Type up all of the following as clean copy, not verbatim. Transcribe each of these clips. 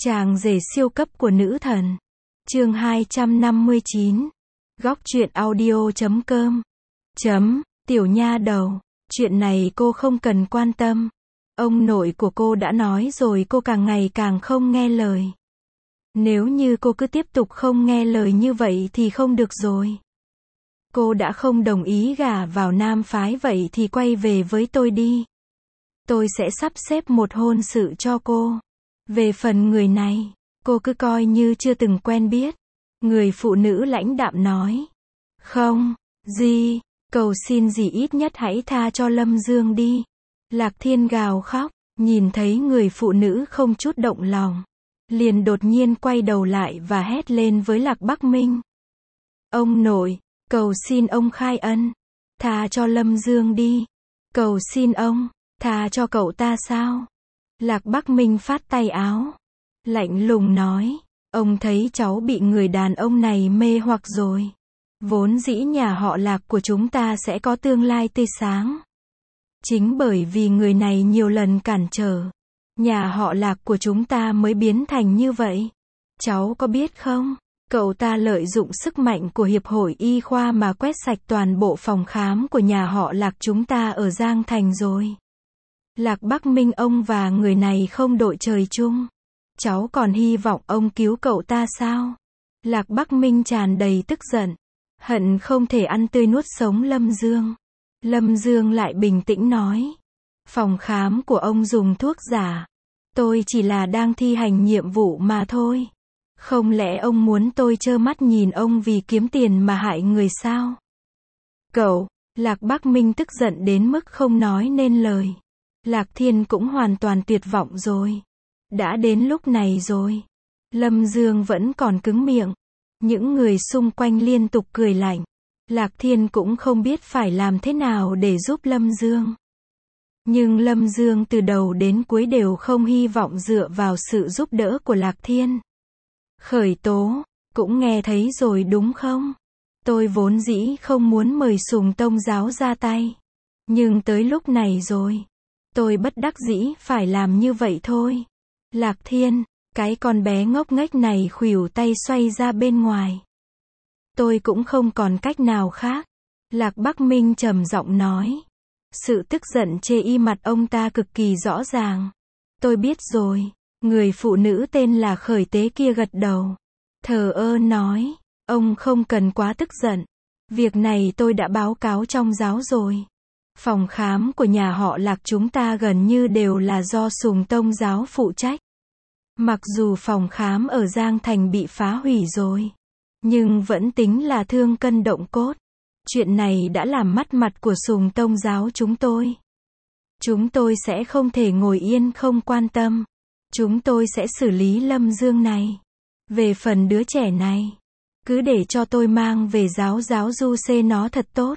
Chàng rể siêu cấp của nữ thần. Chương 259. Góc truyện audio.com. Tiểu nha đầu, chuyện này cô không cần quan tâm. Ông nội của cô đã nói rồi, cô càng ngày càng không nghe lời. Nếu như cô cứ tiếp tục không nghe lời như vậy thì không được rồi. Cô đã không đồng ý gả vào nam phái, vậy thì quay về với tôi đi. Tôi sẽ sắp xếp một hôn sự cho cô. Về phần người này, cô cứ coi như chưa từng quen biết. Người phụ nữ lãnh đạm nói. Không, gì, cầu xin gì ít nhất hãy tha cho Lâm Dương đi. Lạc Thiên gào khóc, nhìn thấy người phụ nữ không chút động lòng. Liền đột nhiên quay đầu lại và hét lên với Lạc Bắc Minh. Ông nội, cầu xin ông khai ân. Tha cho Lâm Dương đi. Cầu xin ông, tha cho cậu ta sao? Lạc Bắc Minh phát tay áo. Lạnh lùng nói. Ông thấy cháu bị người đàn ông này mê hoặc rồi. Vốn dĩ nhà họ Lạc của chúng ta sẽ có tương lai tươi sáng. Chính bởi vì người này nhiều lần cản trở, nhà họ Lạc của chúng ta mới biến thành như vậy. Cháu có biết không? Cậu ta lợi dụng sức mạnh của Hiệp hội Y khoa mà quét sạch toàn bộ phòng khám của nhà họ Lạc chúng ta ở Giang Thành rồi. Lạc Bắc Minh, ông và người này không đội trời chung. Cháu còn hy vọng ông cứu cậu ta sao? Lạc Bắc Minh tràn đầy tức giận, hận không thể ăn tươi nuốt sống Lâm Dương. Lâm Dương lại bình tĩnh nói. Phòng khám của ông dùng thuốc giả. Tôi chỉ là đang thi hành nhiệm vụ mà thôi. Không lẽ ông muốn tôi trơ mắt nhìn ông vì kiếm tiền mà hại người sao? Cậu, Lạc Bắc Minh tức giận đến mức không nói nên lời. Lạc Thiên cũng hoàn toàn tuyệt vọng rồi. Đã đến lúc này rồi. Lâm Dương vẫn còn cứng miệng. Những người xung quanh liên tục cười lạnh. Lạc Thiên cũng không biết phải làm thế nào để giúp Lâm Dương. Nhưng Lâm Dương từ đầu đến cuối đều không hy vọng dựa vào sự giúp đỡ của Lạc Thiên. Khởi tố, cũng nghe thấy rồi đúng không? Tôi vốn dĩ không muốn mời Sùng Tông giáo ra tay. Nhưng tới lúc này rồi. Tôi bất đắc dĩ phải làm như vậy thôi. Lạc Thiên, cái con bé ngốc nghếch này khuỷu tay xoay ra bên ngoài. Tôi cũng không còn cách nào khác. Lạc Bắc Minh trầm giọng nói. Sự tức giận chê y mặt ông ta cực kỳ rõ ràng. Tôi biết rồi. Người phụ nữ tên là Khởi Tế kia gật đầu. Thờ ơ nói. Ông không cần quá tức giận. Việc này tôi đã báo cáo trong giáo rồi. Phòng khám của nhà họ Lạc chúng ta gần như đều là do Sùng Tông giáo phụ trách. Mặc dù phòng khám ở Giang Thành bị phá hủy rồi, nhưng vẫn tính là thương cân động cốt. Chuyện này đã làm mất mặt của Sùng Tông giáo chúng tôi. Chúng tôi sẽ không thể ngồi yên không quan tâm. Chúng tôi sẽ xử lý Lâm Dương này. Về phần đứa trẻ này, cứ để cho tôi mang về giáo du xê nó thật tốt.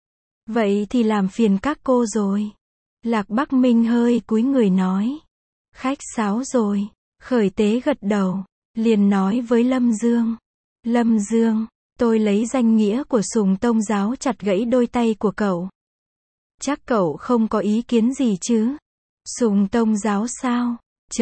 Vậy thì làm phiền các cô rồi. Lạc Bắc Minh hơi cúi người nói. Khách sáo rồi. Khởi Tế gật đầu, liền nói với Lâm Dương. Lâm Dương, tôi lấy danh nghĩa của Sùng Tông giáo chặt gãy đôi tay của cậu. Chắc cậu không có ý kiến gì chứ? Sùng Tông giáo sao?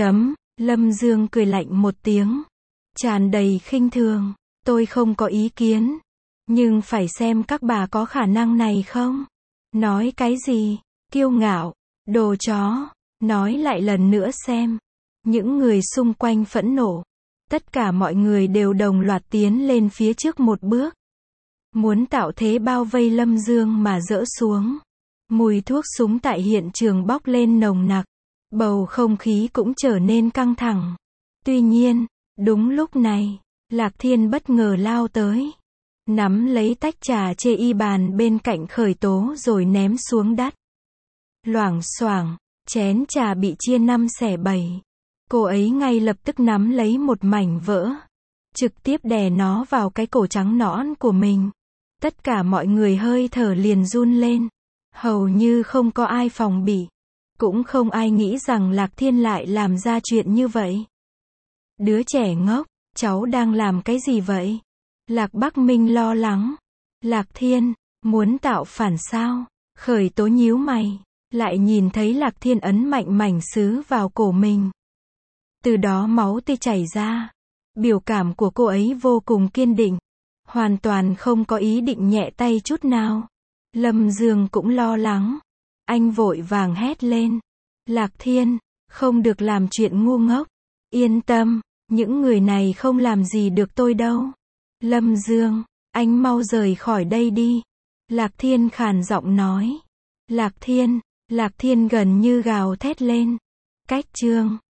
Lâm Dương cười lạnh một tiếng, tràn đầy khinh thường. Tôi không có ý kiến. Nhưng phải xem các bà có khả năng này không? Nói cái gì? Kiêu ngạo, đồ chó. Nói lại lần nữa xem. Những người xung quanh phẫn nộ. Tất cả mọi người đều đồng loạt tiến lên phía trước một bước. Muốn tạo thế bao vây Lâm Dương mà dỡ xuống. Mùi thuốc súng tại hiện trường bốc lên nồng nặc. Bầu không khí cũng trở nên căng thẳng. Tuy nhiên, đúng lúc này, Lạc Thiên bất ngờ lao tới. Nắm lấy tách trà chê y bàn bên cạnh Khởi Tố rồi ném xuống đất. Loảng xoảng, chén trà bị chia 5 xẻ 7. Cô ấy ngay lập tức nắm lấy một mảnh vỡ. Trực tiếp đè nó vào cái cổ trắng nõn của mình. Tất cả mọi người hơi thở liền run lên. Hầu như không có ai phòng bị. Cũng không ai nghĩ rằng Lạc Thiên lại làm ra chuyện như vậy. Đứa trẻ ngốc, cháu đang làm cái gì vậy? Lạc Bắc Minh lo lắng. Lạc Thiên, muốn tạo phản sao? Khởi Tố nhíu mày. Lại nhìn thấy Lạc Thiên ấn mạnh mảnh sứ vào cổ mình. Từ đó máu tươi chảy ra. Biểu cảm của cô ấy vô cùng kiên định. Hoàn toàn không có ý định nhẹ tay chút nào. Lâm Dương cũng lo lắng. Anh vội vàng hét lên. Lạc Thiên, không được làm chuyện ngu ngốc. Yên tâm, những người này không làm gì được tôi đâu. Lâm Dương, anh mau rời khỏi đây đi. Lạc Thiên khàn giọng nói. Lạc Thiên gần như gào thét lên. Cách chương